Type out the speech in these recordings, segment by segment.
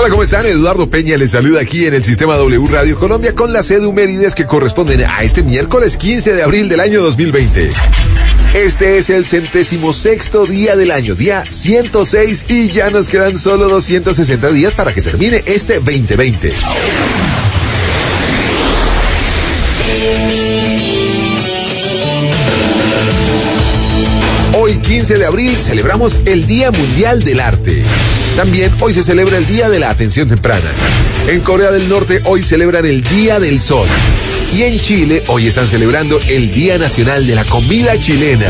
Hola, ¿cómo están? Eduardo Peña les saluda aquí en el Sistema W Radio Colombia con las edumérides que corresponden a este miércoles 15 de abril del año 2020. Este es el 106º día del año, día 106, y ya nos quedan solo 260 días para que termine este 2020. Hoy, 15 de abril, celebramos el Día Mundial del Arte. También hoy se celebra el Día de la Atención Temprana. En Corea del Norte hoy celebran el Día del Sol. Y en Chile hoy están celebrando el Día Nacional de la Comida Chilena.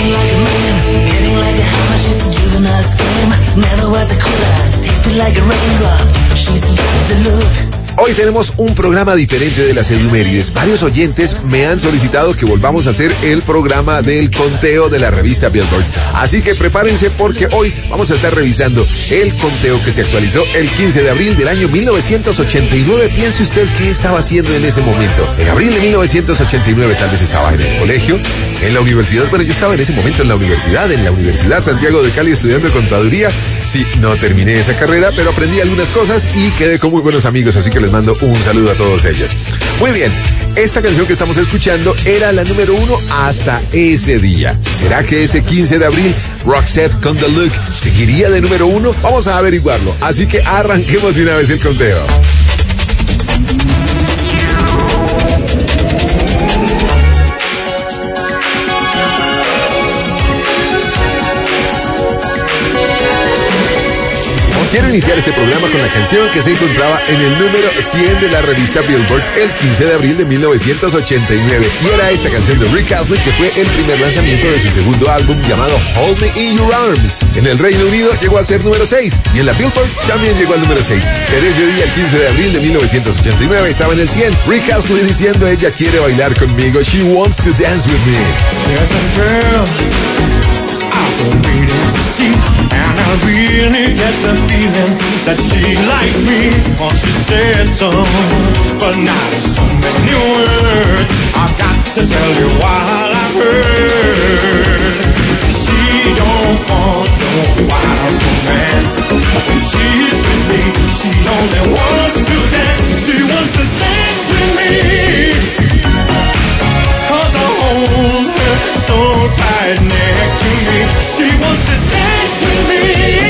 Hoy tenemos un programa diferente de las edumérides. Varios oyentes me han solicitado que volvamos a hacer el programa del conteo de la revista Billboard. Así que prepárense porque hoy vamos a estar revisando el conteo que se actualizó el 15 de abril del año 1989. Piense usted qué estaba haciendo en ese momento. En abril de 1989 tal vez estaba en el colegio, en la universidad. Bueno, yo estaba en ese momento en la Universidad Santiago de Cali estudiando contaduría. Sí, no terminé esa carrera, pero aprendí algunas cosas y quedé con muy buenos amigos, así que les mando un saludo a todos ellos. Muy bien, esta canción que estamos escuchando era la número 1 hasta ese día. ¿Será que ese 15 de abril Roxette con The Look seguiría de número 1? Vamos a averiguarlo, así que arranquemos de una vez el conteo. Quiero iniciar este programa con la canción que se encontraba en el número 100 de la revista Billboard el 15 de abril de 1989. Y era esta canción de Rick Astley, que fue el primer lanzamiento de su segundo álbum llamado Hold Me In Your Arms. En el Reino Unido llegó a ser número 6 y en la Billboard también llegó al número 6. Pero ese día, el 15 de abril de 1989, estaba en el 100. Rick Astley diciendo: ella quiere bailar conmigo. She wants to dance with me. There's a girl I've been waiting to see, and I really get the feeling that she likes me. Oh, she said so, but not in so many words. I've got to tell you what I've heard. She don't want no wild romance. When she's with me, she only wants to dance. She wants to dance with me, 'cause I hold her so tight next to me. She wants to dance with me,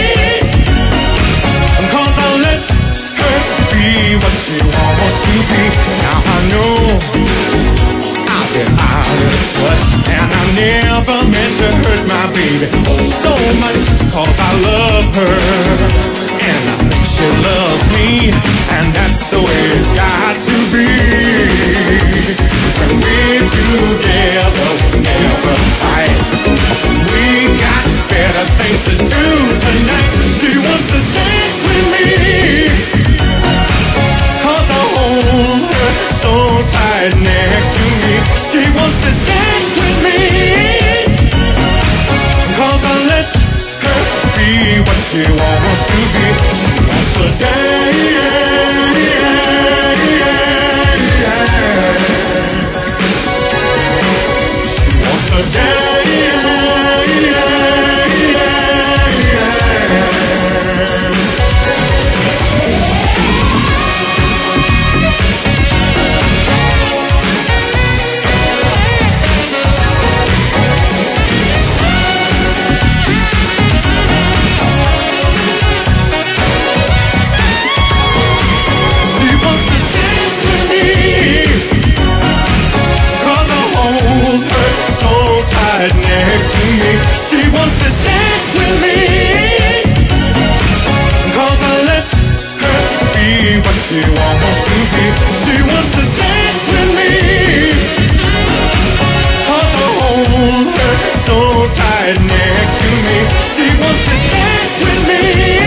'cause I let her be what she wants to be. Now I know I've been out of touch, and I never meant to hurt my baby oh so much, 'cause I love her, and I think she loves me, and that's the way it's got to be. When we're together, we never fight. We got better things to do tonight. She wants to dance with me, 'cause I hold her so tight next to me. She wants to dance with me, 'cause I let her be what she wants to be. She wants to dance. She wants to dance. Next to me, she wants to dance with me, 'cause I let her be what she wants to be. She wants to dance with me, 'cause I hold her so tight next to me. She wants to dance with me,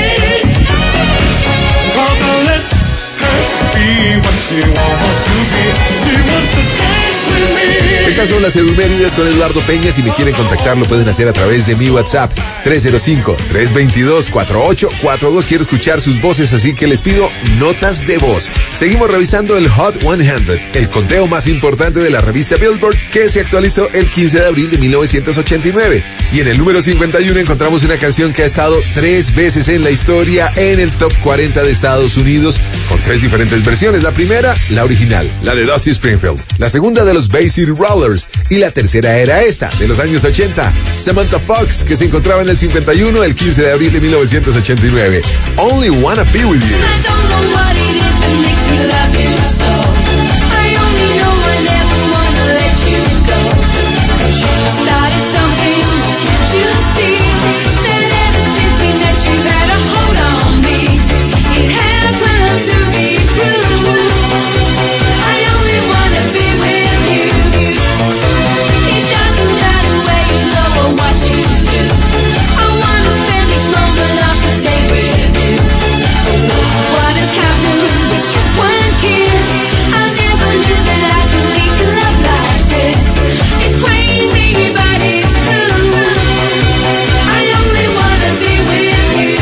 'cause I let her be what she wants to be. She wants to dance with me. Estas son las edumérides con Eduardo Peña. Si me quieren contactar, lo pueden hacer a través de mi WhatsApp. 305-322-4842. Quiero escuchar sus voces, así que les pido notas de voz. Seguimos revisando el Hot 100, el conteo más importante de la revista Billboard, que se actualizó el 15 de abril de 1989. Y en el número 51 encontramos una canción que ha estado 3 veces en la historia en el Top 40 de Estados Unidos, con 3 diferentes versiones. La primera, la original, la de Dusty Springfield. La segunda, de los Bay City Rollers. Y la tercera era esta, de los años 80, Samantha Fox, que se encontraba en el 51 el 15 de abril de 1989. Only Wanna Be With You. I don't know what it is that makes me love you so. I only know I never wanna let you go. 'Cause you started something, can't you see? That ever since we met you had a hold on me. It happens to be true. I only wanna be with you. It doesn't matter where you go or what you do. I wanna spend each moment of the day with you. What has happened with just one kiss? I never knew that I could make love like this. It's crazy, but it's true. I only wanna be with you.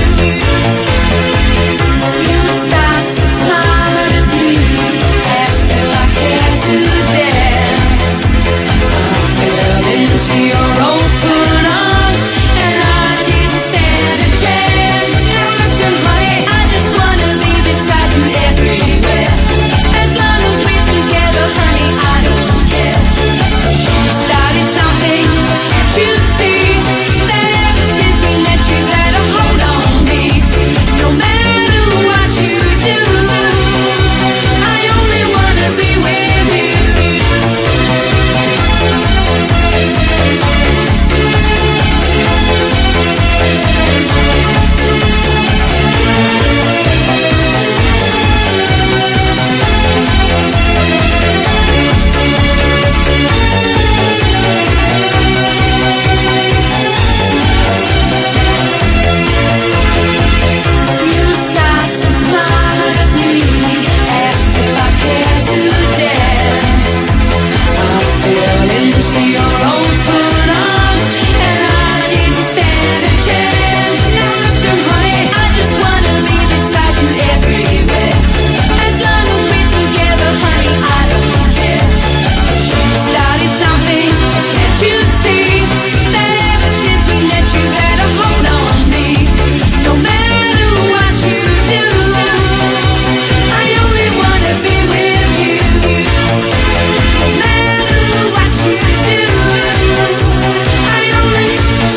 You start to smile at me, asked if I care to dance. I fell into your open arms, and I didn't stand a chance. Now listen, honey, I just wanna be beside you everywhere. As long as we're together, honey, I don't care. 'Cause you started something, can't you see? That ever since we met you had a hold on me. No matter what you do, I only wanna be with you. You start to smile at me, asked if I care to dance. I fell into your open arms, and I didn't stand a chance. Now listen, honey, I just wanna be beside you everywhere. As long as we're together, honey, I don't care. 'Cause you started something, can't you see? That ever since we met you had a hold on me. No matter what you do, I only wanna be with you. No matter what you do, I only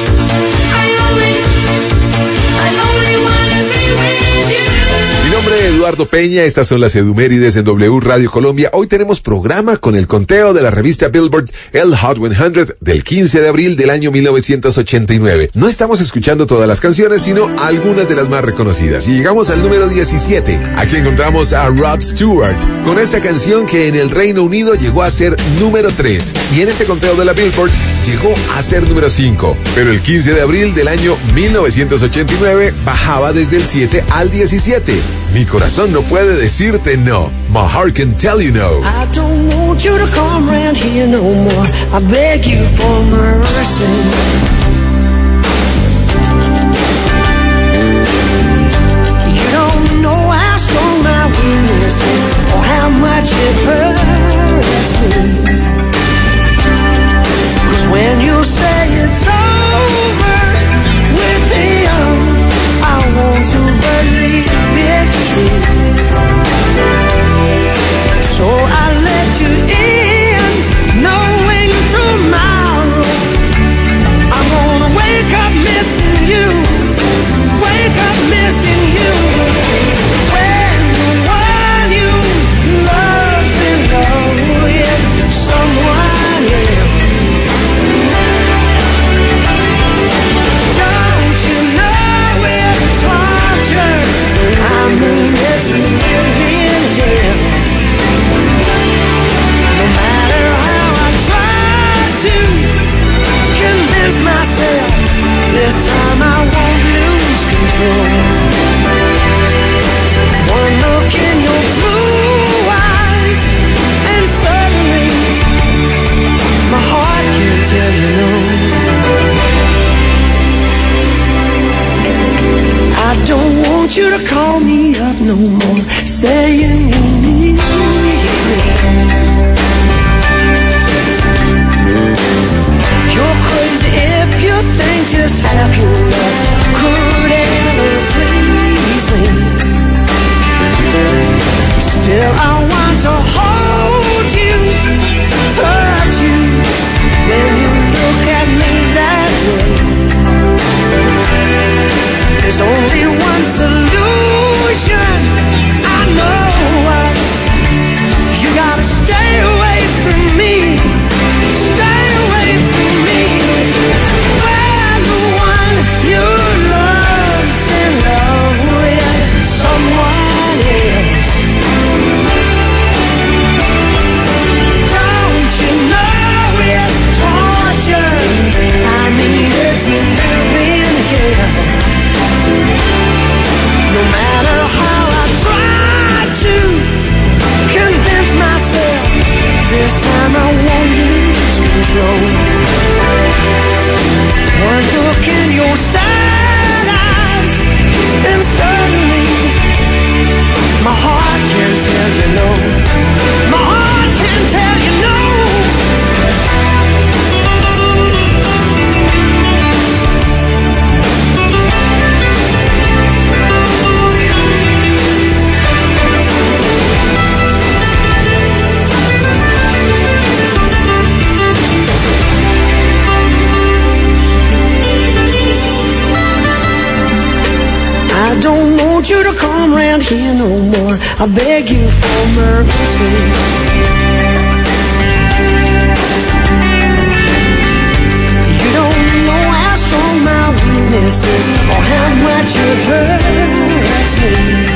wanna be with you. Mi nombre es Eduardo Peña, estas son las Edumérides en W Radio Colombia. Hoy tenemos programa con el conteo de la revista Billboard, el Hot 100 del 15 de abril del año 1989. No estamos escuchando todas las canciones, sino algunas de las más reconocidas. Y llegamos al número 17. Aquí encontramos a Rod Stewart con esta canción que en el Reino Unido llegó a ser número 3. Y en este conteo de la Billboard llegó a ser número 5. Pero el 15 de abril del año 1989 bajaba desde el 7 al 17. Mi corazón no puede decirte no. My heart can tell you no. I don't want you to come round here no more. I beg you for mercy. You don't know how strong my weakness is, or how much it hurts me. 'Cause when you say it's over with him, I want to believe it's true. So I let you in, knowing tomorrow I'm want you to call me up no more, saying you need me. You're crazy if you think just half your love could ever please me. Still I want to hold you, touch you, when you look at me that way. There's only one solution, I know. You gotta stay away from me, stay away from me. When the one you love's in love with someone else. Don't you know it's torture? I mean it's living hell. No matter how I try to convince myself, this time I won't lose control. One look in your sad eyes, and suddenly my heart can tell you no. My heart can tell you no. I don't want you to come round here no more, I beg you for mercy. You don't know how strong my weakness is, or how much it hurts me.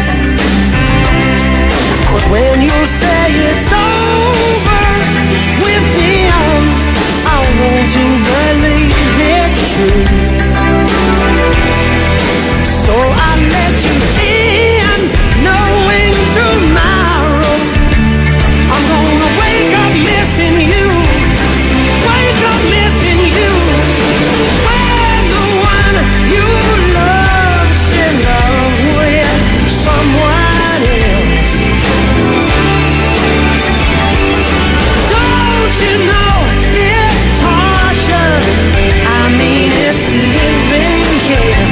'Cause when you say it's over with him, I want to believe it's true. So I let you in, knowing tomorrow I'm gonna wake up missing you, wake up missing you. When the one you love's in love with someone else. Don't you know it's torture? I mean it's living hell.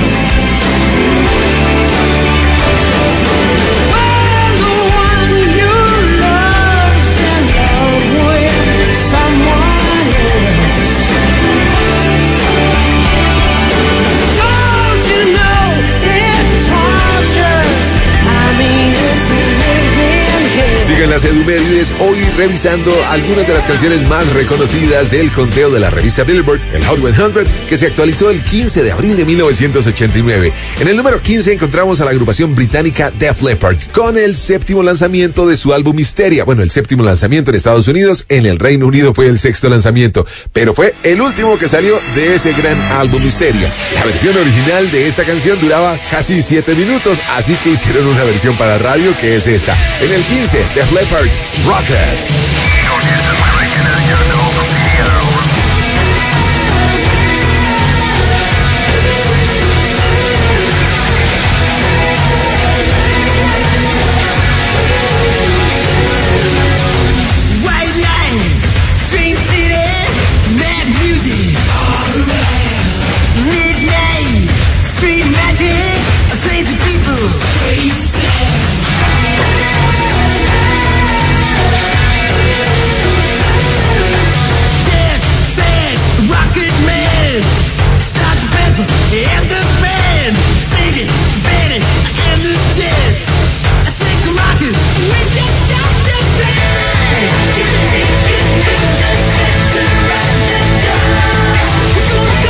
Siguen las Edumérides, hoy revisando algunas de las canciones más reconocidas del conteo de la revista Billboard, el Hot 100, que se actualizó el 15 de abril de 1989. En el número 15 encontramos a la agrupación británica Def Leppard, con el séptimo lanzamiento de su álbum Hysteria. Bueno, el séptimo lanzamiento en Estados Unidos, en el Reino Unido fue el sexto lanzamiento, pero fue el último que salió de ese gran álbum Hysteria. La versión original de esta canción duraba casi 7 minutos, así que hicieron una versión para radio que es esta. En el 15, Def Leppard, Rocket.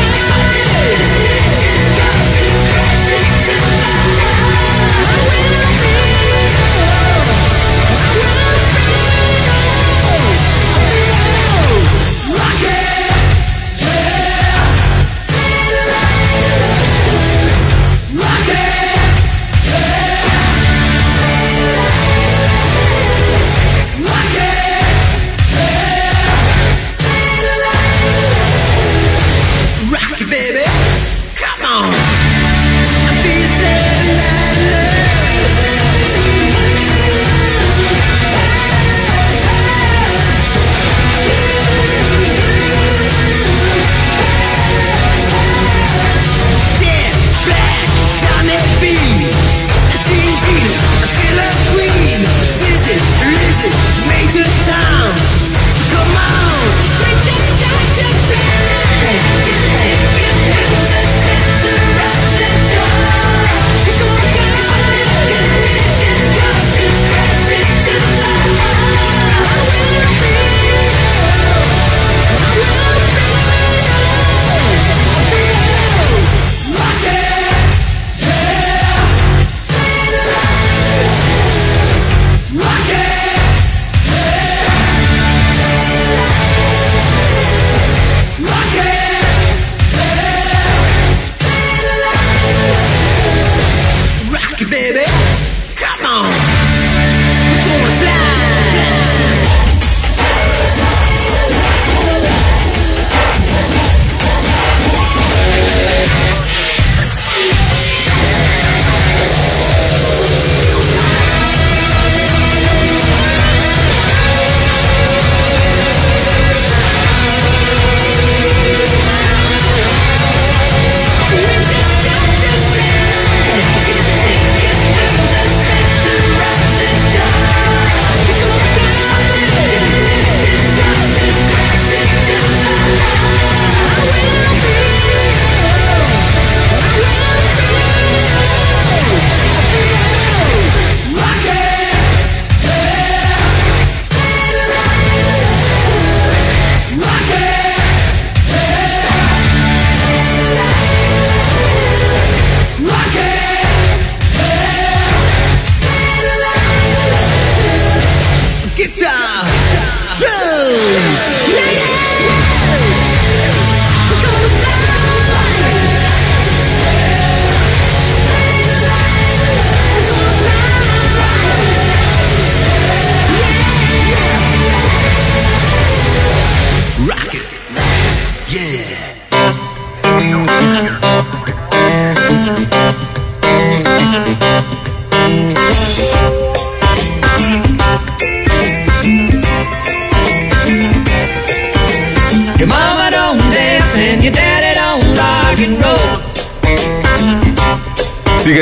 We'll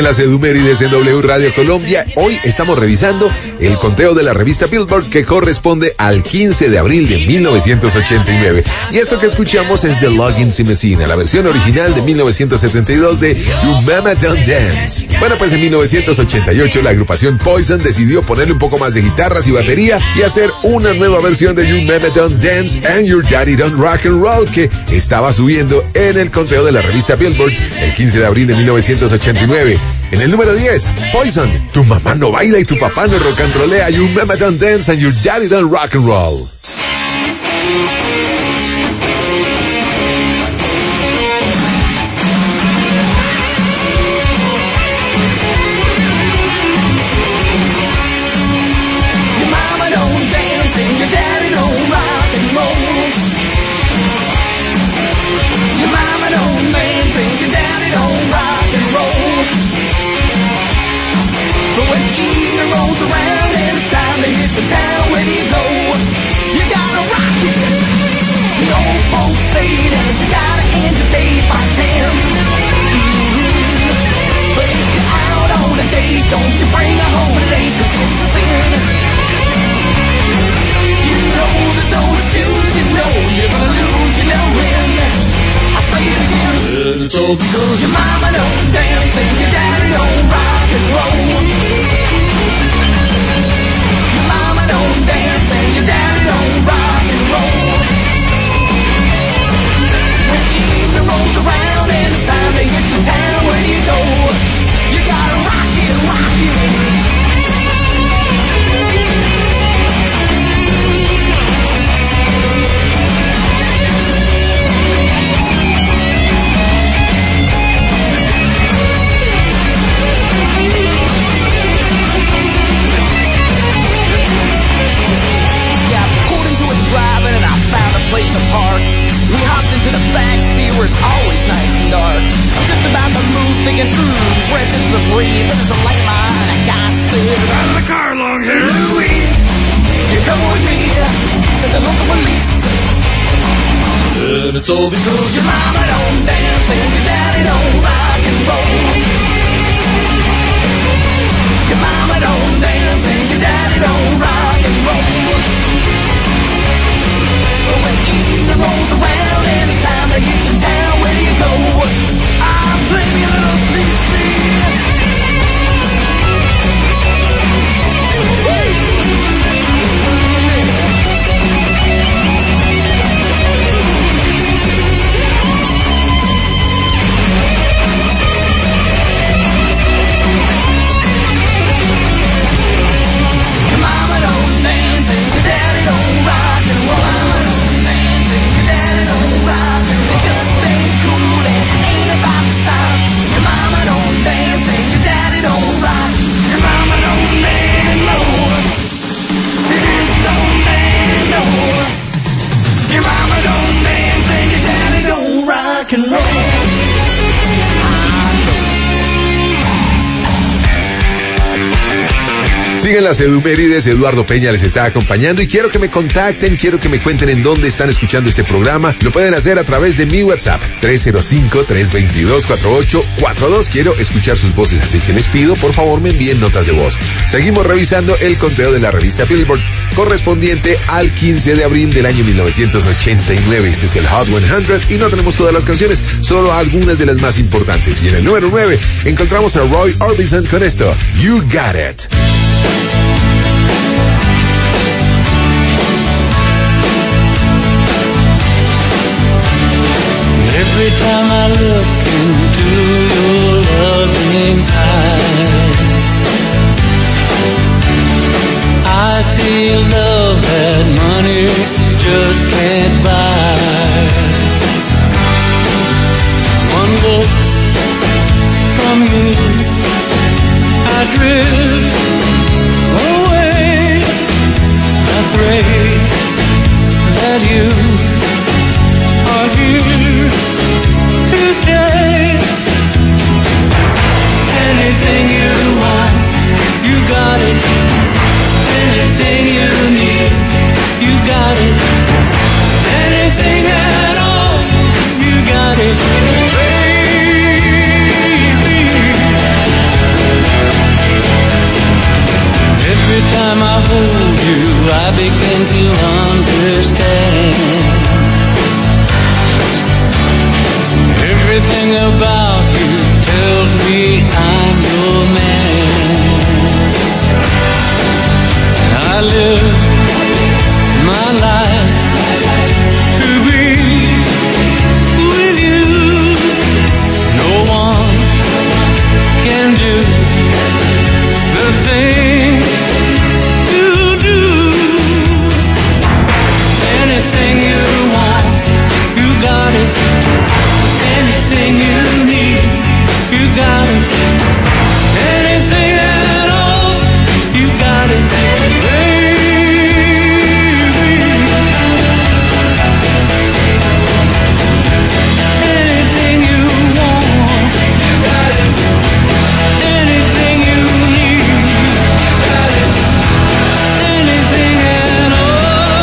Siguen las Edumérides en W Radio Colombia. Hoy estamos revisando el conteo de la revista Billboard que corresponde al 15 de abril de 1989. Y esto que escuchamos es The Loggins y Messina, la versión original de 1972 de You Mama Don't Dance. Bueno, pues en 1988 la agrupación Poison decidió ponerle un poco más de guitarras y batería y hacer una nueva versión de You Mama Don't Dance and Your Daddy Don't Rock and Roll, que estaba subiendo en el conteo de la revista Billboard el 15 de abril de 1989. En el número 10, Poison, tu mamá no baila y tu papá no rock and rollea, You Mama Don't Dance and Your Daddy Don't Rock and Roll. The town where you go, you gotta rock it. The old folks say that you gotta end your day by 10. But if you're out on a date, don't you bring her home late, 'cause it's a sin. You know there's no excuse, you know you're gonna lose, you know when. I say it again, and it's all because your mama don't dance and your daddy don't rock and roll. Don't dance and your daddy don't rock and roll. When the evening rolls around and it's time to hit the town, where you go, you gotta rock it, rock it. Place to park. We hopped into the backseat where it's always nice and dark. I'm just about to move, thinking, breath is the breeze. And there's a light in my eye, and a guy said, "Get out of the car, long hair. Louie, you come with me to the local police." And it's all because your mama don't dance and your daddy don't rock and roll. Your mama don't dance and your daddy don't rock and roll. When evening rolls around and it's time to hit the town, where do you go? I'm playing your little CC. Your mama don't dance and your daddy don't rock and roll. It just ain't cool and ain't about to stop. Your mama don't dance and your daddy don't rock. Your mama don't dance no more. This don't dance no more. Your mama don't dance and your daddy don't rock and roll. Siguen las Edumérides, Eduardo Peña les está acompañando y quiero que me contacten, quiero que me cuenten en dónde están escuchando este programa. Lo pueden hacer a través de mi WhatsApp, 305-322-4842. Quiero escuchar sus voces, así que les pido, por favor, me envíen notas de voz. Seguimos revisando el conteo de la revista Billboard, correspondiente al 15 de abril del año 1989. Este es el Hot 100 y no tenemos todas las canciones, solo algunas de las más importantes. Y en el número 9 encontramos a Roy Orbison con esto, You Got It. Every time I look into your loving eyes, I see love that money just can't buy. One look from you, I drift away. I pray that you are here to stay. Anything begin to understand. Everything about you tells me I'm your man. I live my life to be with you. No one can do the thing you do. Anything you want, you got it. Anything you need, you got it. Anything at all, you got it, baby. Anything you want, you got it. Anything you need, got it. Anything at all.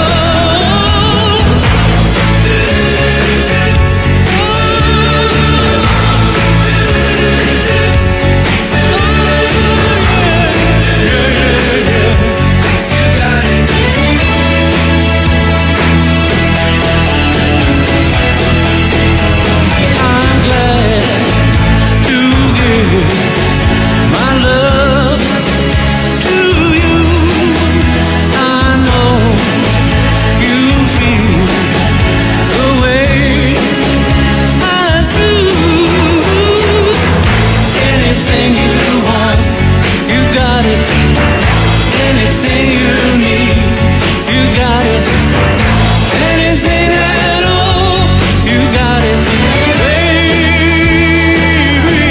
I'm glad to give my love to you. I know you feel the way I do. Anything you want, you got it. Anything you need, you got it. Anything at all, you got it, baby.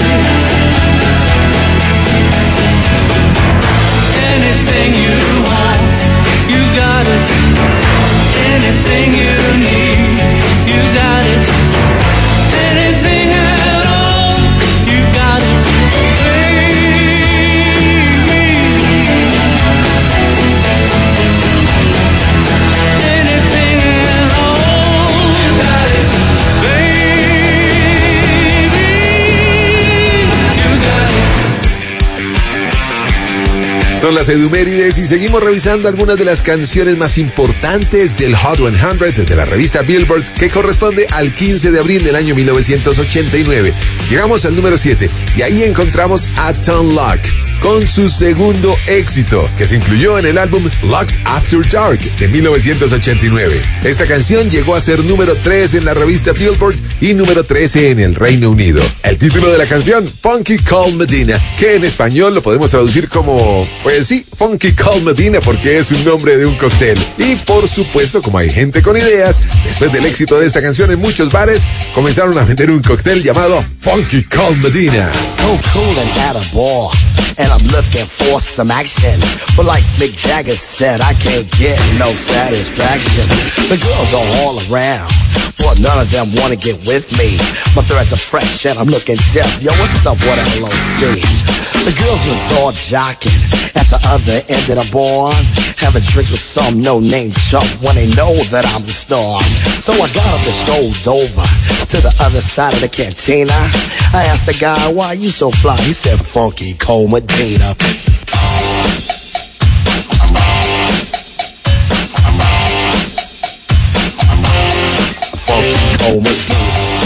Anything you want, you got it. Anything you need, you got it. Anything at all, you got it, baby. Anything at all, you got it, baby. You got it. Son las Edumérides y seguimos revisando algunas de las canciones más importantes del Hot 100 de la revista Billboard, que corresponde al 15 de abril del año 1989. Llegamos al número 7 y ahí encontramos a Tom Locke con su segundo éxito, que se incluyó en el álbum Locked After Dark de 1989. Esta canción llegó a ser número 3 en la revista Billboard y número 13 en el Reino Unido. El título de la canción, Funky Cold Medina, que en español lo podemos traducir como, pues sí, Funky Cold Medina, porque es un nombre de un cóctel. Y por supuesto, como hay gente con ideas, después del éxito de esta canción en muchos bares, comenzaron a vender un cóctel llamado Funky Cold Medina. So cool and at a bar, and I'm looking for some action. But like Mick Jagger said, I can't get no satisfaction. The girls are all around, but none of them wanna get with me. My threads are fresh and I'm looking deaf. Yo, what's up with LOC? The girls was all jocking at the other end of the bar, having drinks with some no-name chump when they know that I'm the star. So I got up and strolled over to the other side of the cantina. I asked the guy, why you so fly? He said, Funky Cold Medina. Funky Cold Medina.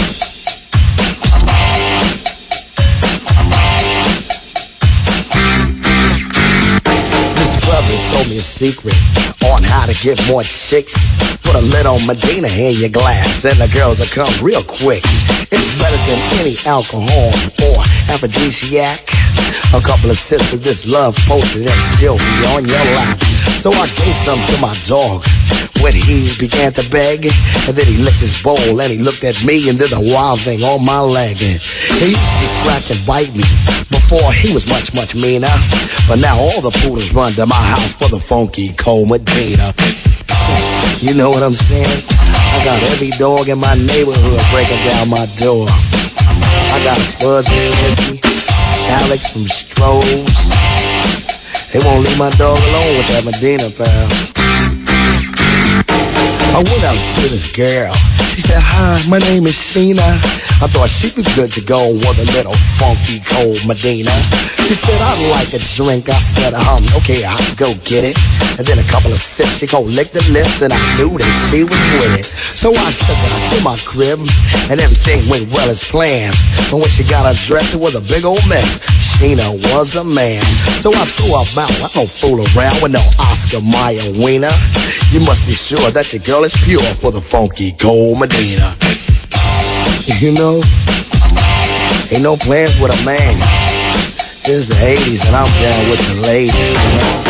This brother told me a secret on how to get more chicks. Put a little Medina in your glass and the girls will come real quick. It's better than any alcohol or aphrodisiac. A couple of sips of this love potion and she'll be on your lap. So I gave some to my dog when he began to beg. And then he licked his bowl and he looked at me and did a wild thing on my leg. And he used to scratch and bite me. Before he was much, much meaner. But now all the poodles run to my house for the Funky Cold Medina. You know what I'm saying? I got every dog in my neighborhood breaking down my door. I got Spuds from Whiskey, Alex from Stroh's. They won't leave my dog alone with that Medina, pal. I went up to this girl. She said, hi, my name is Sheena. I thought she'd be good to go with a little funky cold Medina. She said, I'd like a drink. I said, okay, I'll go get it. And then a couple of sips, she gon' lick the lips, and I knew that she was with it. So I took her to my crib, and everything went well as planned. But when she got her dress, it was a big old mess. Sheena was a man. So I threw her out. I don't fool around with no Oscar Mayer wiener. You must be sure that your girl is pure for the funky cold Medina. You know, ain't no plans with a man. It's the 80s and I'm down with the ladies, you know?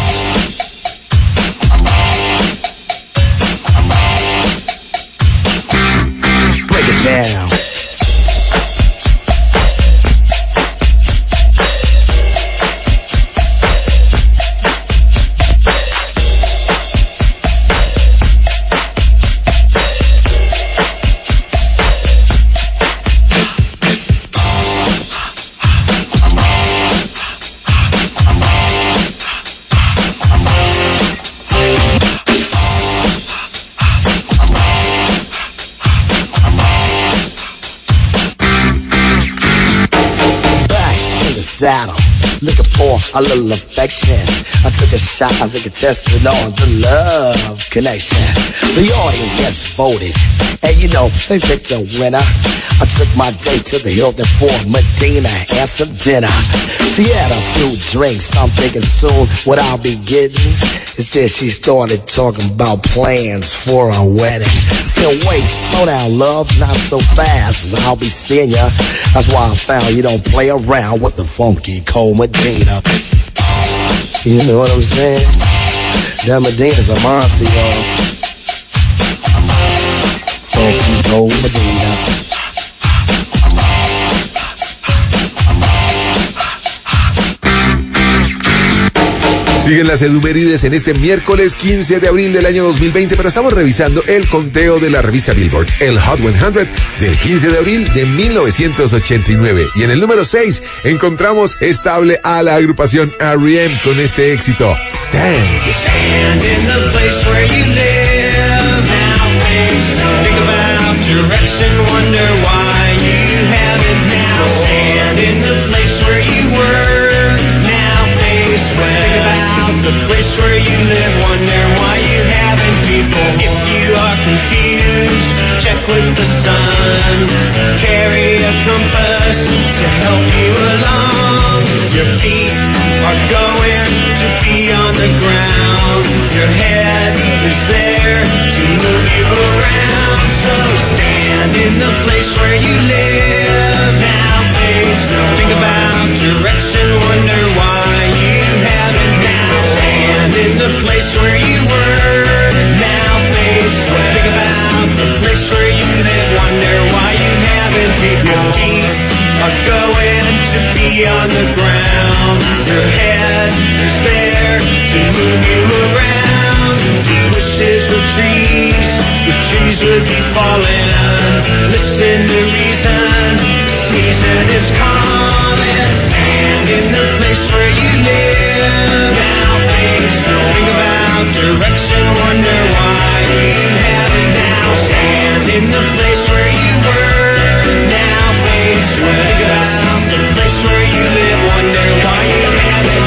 Break it down. Saddle, looking for a little affection. I took a shot, I took a test on the love connection. The audience gets voted, and you know, they picked a winner. I took my date to the Hilton for Medina and some dinner. She had a few drinks, I'm thinking soon what I'll be getting. It said she started talking about plans for a wedding. I said, wait, slow down, love, not so fast, I'll be seeing ya. That's why I found you don't play around with the funky cold Medina. You know what I'm saying? That Medina's a monster, y'all. Funky cold Medina. Siguen las edumérides en este miércoles 15 de abril del año 2020, pero estamos revisando el conteo de la revista Billboard, el Hot 100 del 15 de abril de 1989. Y en el número 6 encontramos estable a la agrupación R.E.M. con este éxito, Stand. Stand in the place where you live now, face. Think about direction, wonder why you haven't now. Stand in the place where you were now, face. Think about the place where you live, wonder why you haven't people. If you are confused, check with the sun. Carry a compass to help you along. Your feet are going to be on the ground. Your head is there to move you around. So stand in the place where you live now, face. Think about direction, wonder why you haven't now. Stand in the place where you were now, face. Think about the place where you live, wonder why you haven't. Your feet are going to be on the ground. Your head is there to move you around. Bushes or trees, the trees would be falling. Listen to reason, the season is calling. Stand in the place where you live now, face. Think about direction, wonder why you haven't now. Stand in the place where you were now, face. Think about the place where you live, wonder why you haven't.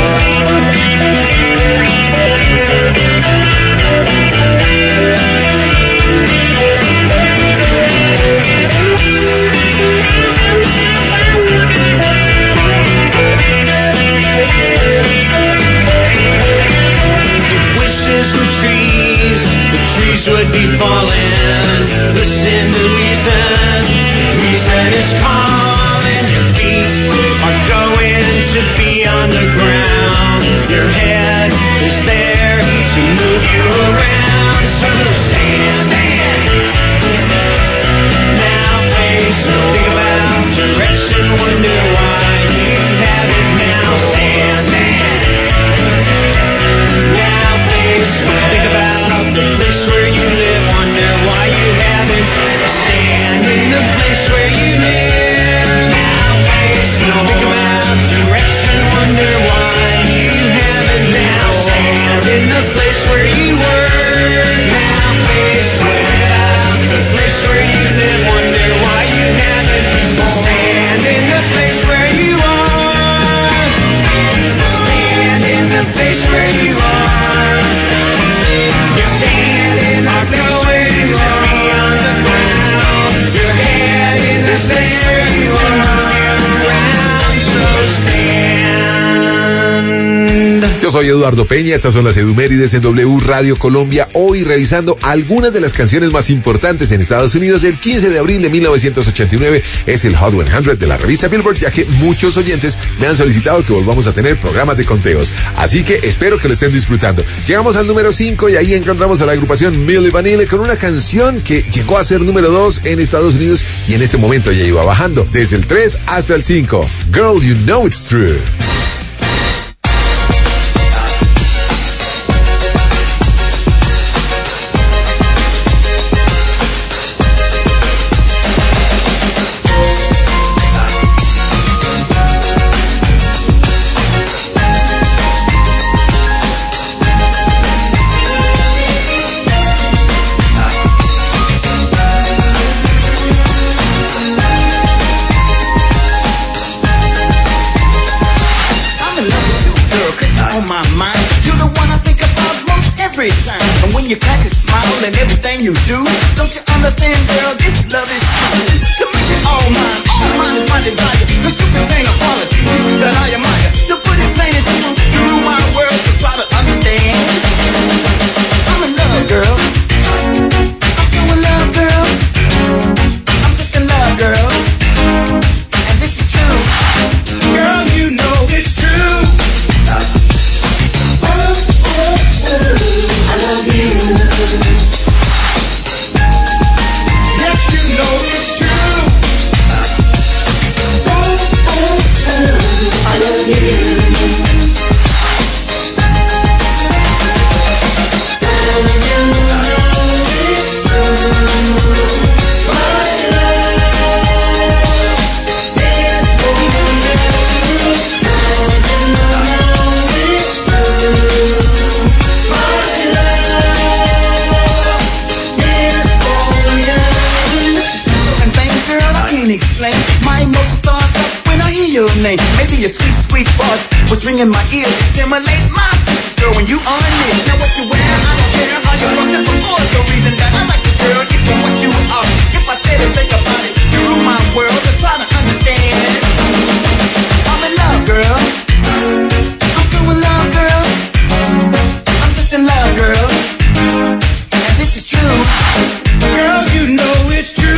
Would be falling. Listen to reason. Reason is calling. Your feet are going to be on the ground. Your head is there to move you around. So stand now, face. Think about direction. Wonder why you haven't now. Stand now, face. Think about the place where you live, wonder why you haven't. Stand in the place where you live now, face. Think about direction, wonder why you haven't now. Stand in the place where you were Yo soy Eduardo Peña, estas son las Edumérides en W Radio Colombia, hoy revisando algunas de las canciones más importantes en Estados Unidos. El 15 de abril de 1989 es el Hot 100 de la revista Billboard, ya que muchos oyentes me han solicitado que volvamos a tener programas de conteos. Así que espero que lo estén disfrutando. Llegamos al número 5 y ahí encontramos a la agrupación Milli Vanilli con una canción que llegó a ser número 2 en Estados Unidos y en este momento ya iba bajando, desde el 3 hasta el 5. Girl, You Know It's True. And when you crack a smile and everything you do, don't you understand, girl, this love is true. To make it all mine is my desire. Cause you contain a quality that I admire. To put it plain and simple, you rule my world, so try to understand. I'm in love, girl. I'm so in love, girl. I'm just in love, girl. And this is true. Girl, you know it's true. I love you. Yes, you know it's true. I love you. Explain. My emotions start up when I hear your name. Maybe a sweet, sweet voice was ringing my ears. Stimulate my senses, girl, when you are near. Now what you wear, I don't care how you cross it before. The reason that I like you, girl, is for what you are. If I said it, think about it. You rule my world, so try to understand. I'm in love, girl. I'm so in love, girl. I'm just in love, girl. And this is true. Girl, you know it's true.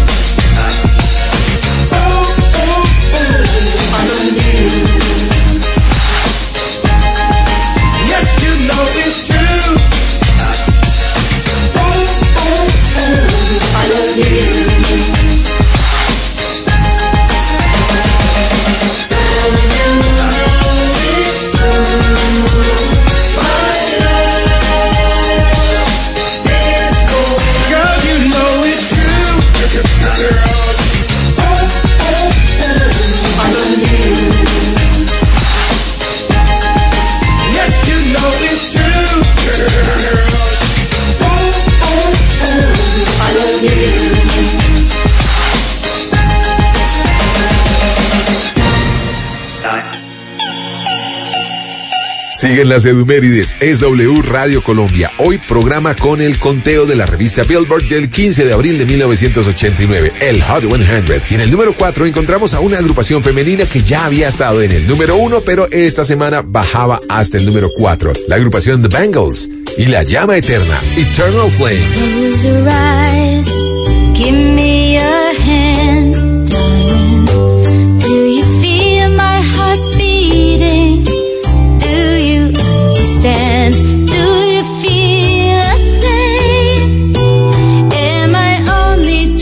Siguen las Edumérides, es W Radio Colombia. Hoy programa con el conteo de la revista Billboard del 15 de abril de 1989, el Hot 100. Y en el número 4 encontramos a una agrupación femenina que ya había estado en el número 1, pero esta semana bajaba hasta el número 4. La agrupación The Bangles y La Llama Eterna, Eternal Flame. Close your eyes, give me your hand, darling. Do you feel my heart beating? Do you understand? Do you feel the same? Am I only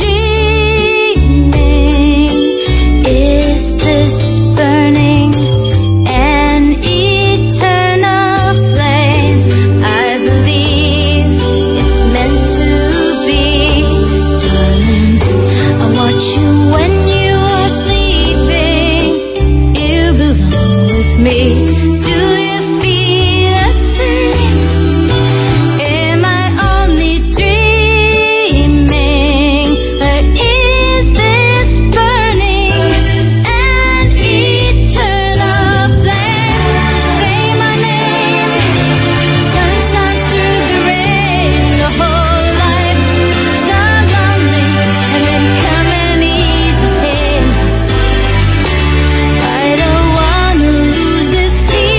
dreaming? Is this burning an eternal flame? I believe it's meant to be, darling. I watch you when you are sleeping. You belong with me. Feeling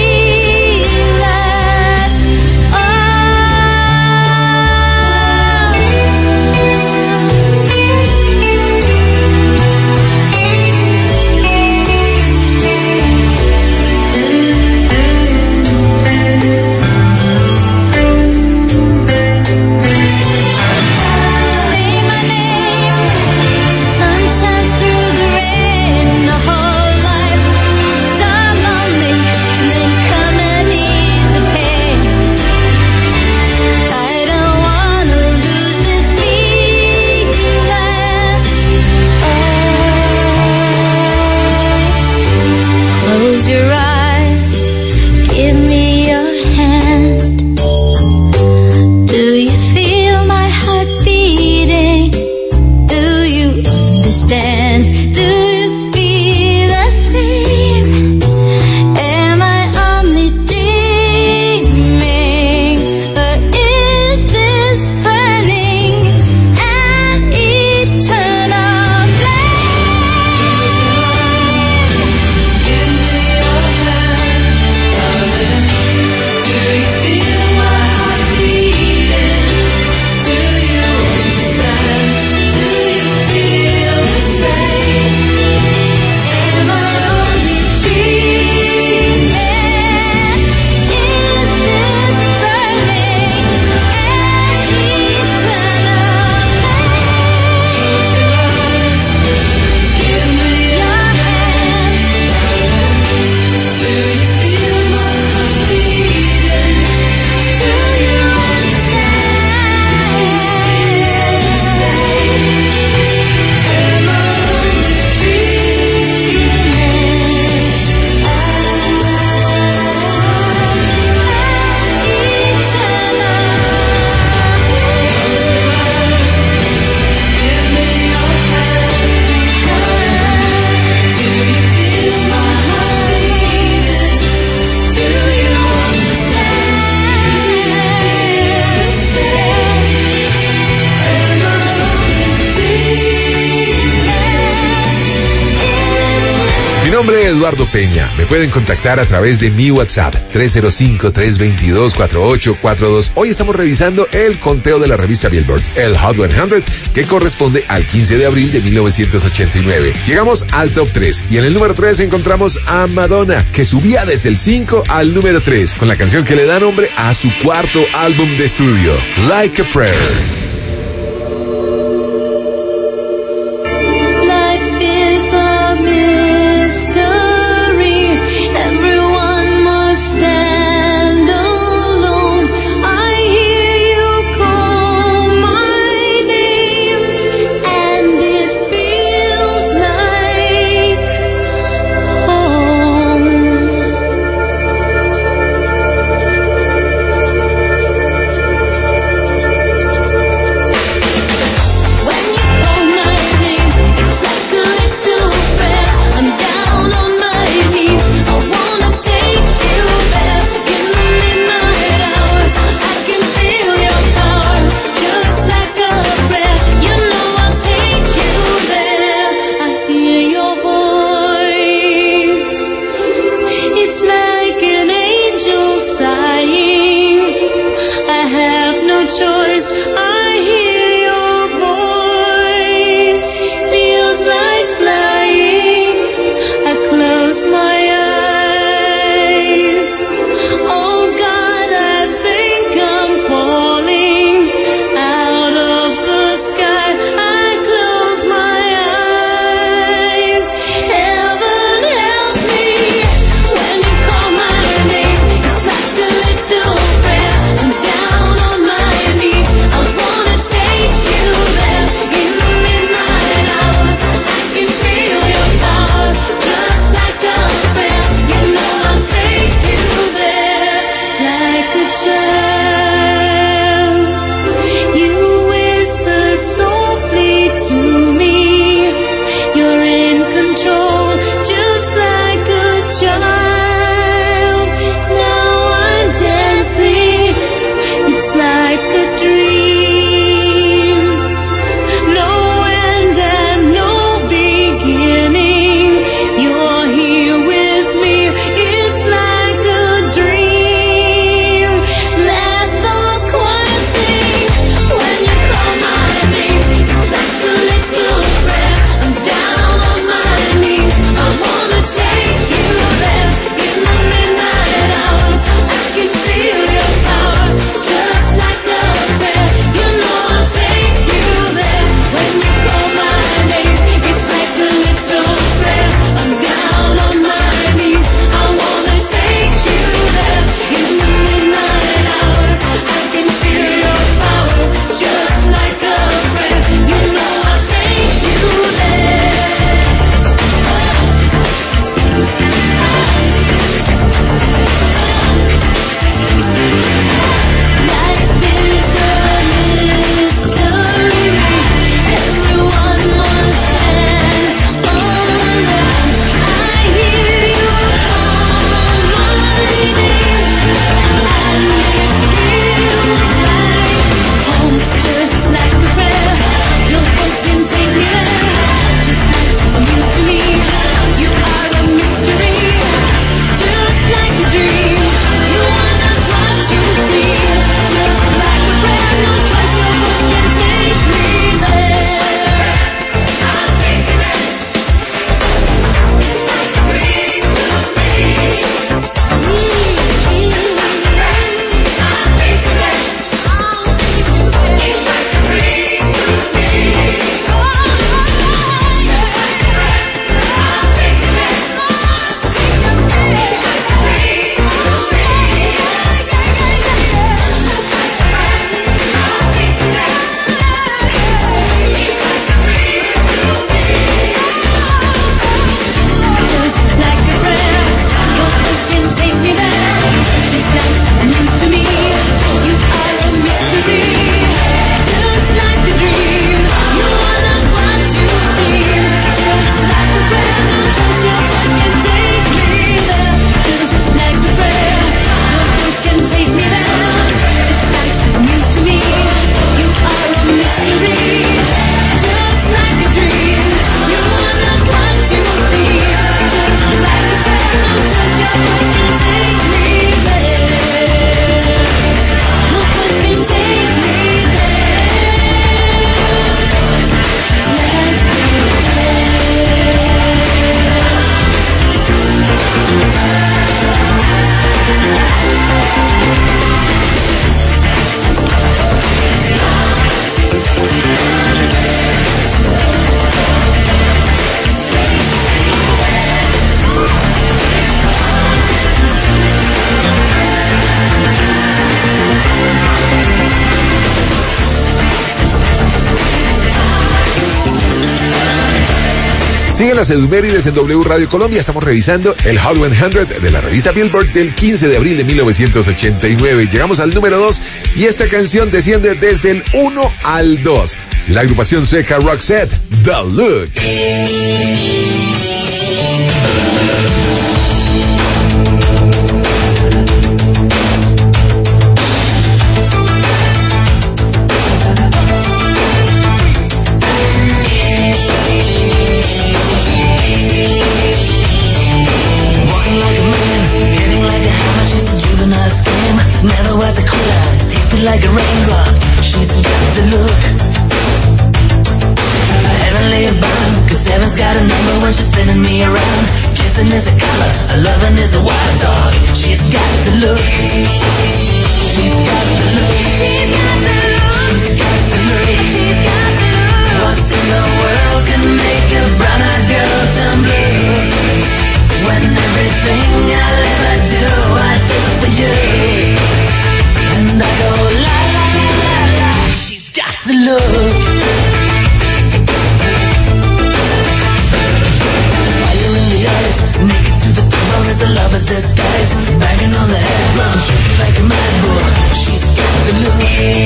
nombre es Eduardo Peña. Me pueden contactar a través de mi WhatsApp 305-322-4842. Hoy estamos revisando el conteo de la revista Billboard, el Hot 100, que corresponde al 15 de abril de 1989. Llegamos al top 3 y en el número 3 encontramos a Madonna, que subía desde el 5 al número 3 con la canción que le da nombre a su cuarto álbum de estudio, Like a Prayer. Siguen las Edumérides en W Radio Colombia. Estamos revisando el Hot 100 de la revista Billboard del 15 de abril de 1989. Llegamos al número 2 y esta canción desciende desde el 1 al 2. La agrupación sueca Roxette, The Look. Never was a quitter, tasted like a raindrop. She's got the look. Heavenly bound, cause heaven's got a number when she's spinning me around. Kissing is a color, a loving is a wild dog. She's got the look. She's got the look. She's got the look. She's got the look. She's got the look. What in the world can make a brown-eyed girl turn blue? When everything I'll ever do, I do for you. And I go la la la la la. She's got the look. Fire in the eyes, naked to the throne as a lover's disguise. Banging on the head drum, shaking like a mad bull. She's got the look.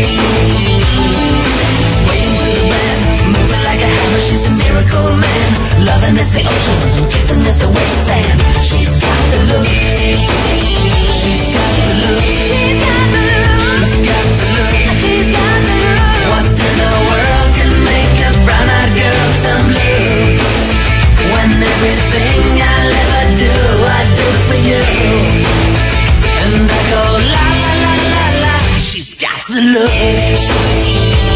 Swaying through the band, moving like a hammer. She's a miracle man. Loving is the ocean, kissing is the wasteland. She's got the look. She's got the look. She's got the look. She's got the look. She's got the look. What in the world can make a brown-eyed girl turn blue? When everything I'll ever do, I do for you. And I go la la la la la. She's got the look.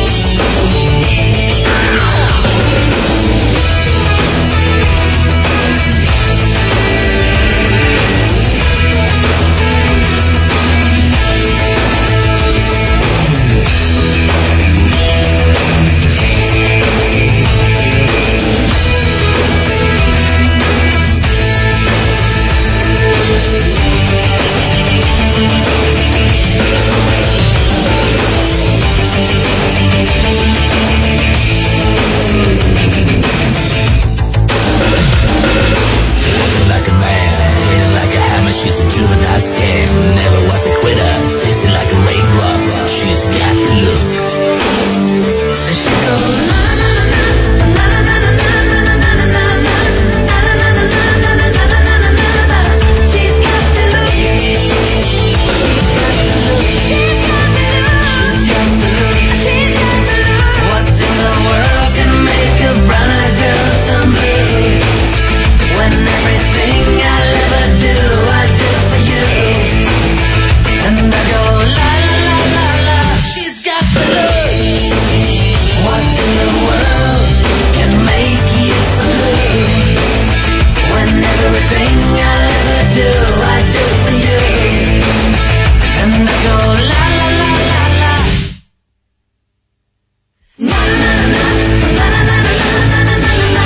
She's a juvenile scam, never was a quitter, tasted like a raindrop. She's got the look. And she goes na na na na na na na na na na na na. She's got the look. She's got the look. She's got the look. She's got the look. What in the world can make a brown-eyed girl turn blue? When everything I'll ever do, I do for you. And I go la la la la la. She's got the look. What in the world can make you so blue? When everything I'll ever do, I do for you. And I go la la la la la. Na na na na na na na na na na na na.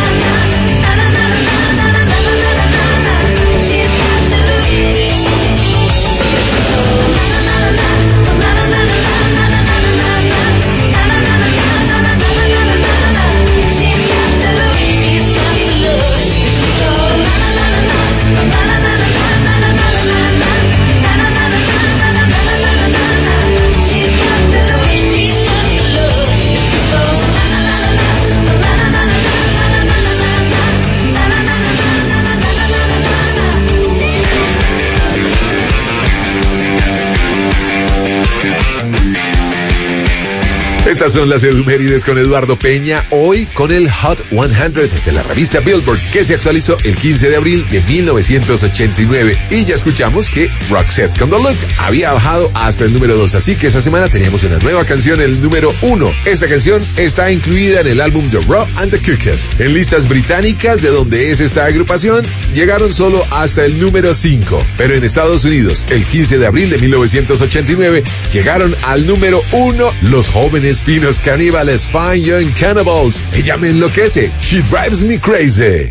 Estas son las Edumérides con Eduardo Peña, hoy con el Hot 100 de la revista Billboard, que se actualizó el 15 de abril de 1989. Y ya escuchamos que Roxette con The Look había bajado hasta el número 2, así que esta semana teníamos una nueva canción, el número 1. Esta canción está incluida en el álbum The Raw and the Cooked. En listas británicas, de donde es esta agrupación, llegaron solo hasta el número 5. Pero en Estados Unidos, el 15 de abril de 1989, llegaron al número 1 los jóvenes finos caníbales Fine Young Cannibals. Ella me enloquece. She drives me crazy.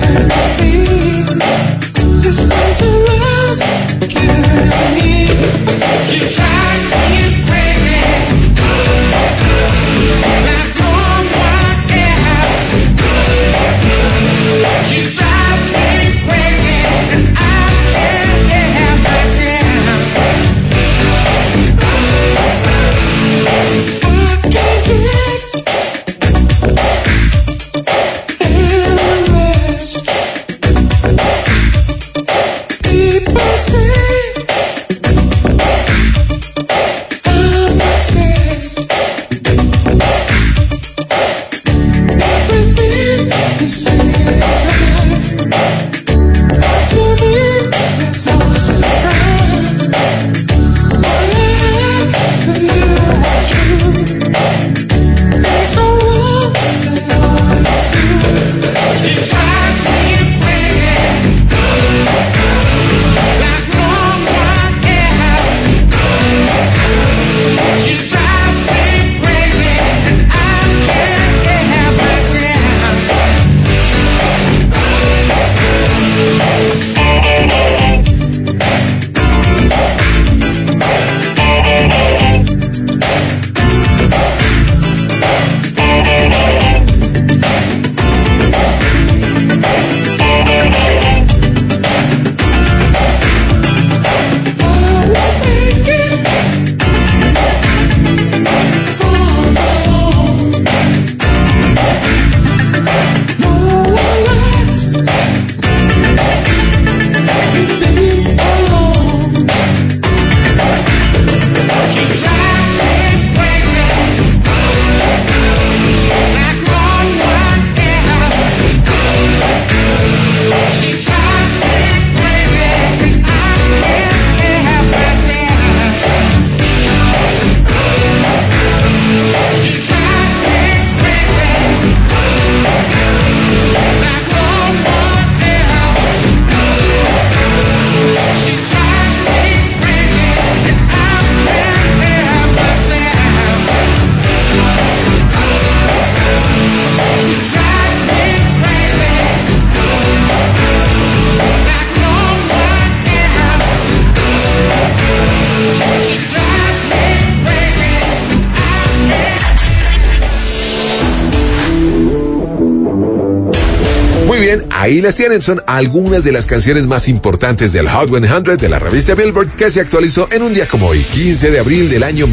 Ahí las tienen, son algunas de las canciones más importantes del Hot 100 de la revista Billboard que se actualizó en un día como hoy, 15 de abril del año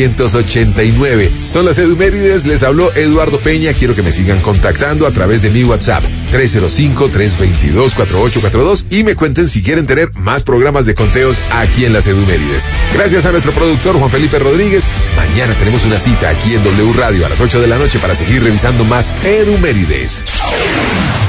1989. Son las Edumérides, les habló Eduardo Peña. Quiero que me sigan contactando a través de mi WhatsApp 305-322-4842 y me cuenten si quieren tener más programas de conteos aquí en las Edumérides. Gracias a nuestro productor Juan Felipe Rodríguez. Mañana tenemos una cita aquí en W Radio a las 8 de la noche para seguir revisando más Edumérides.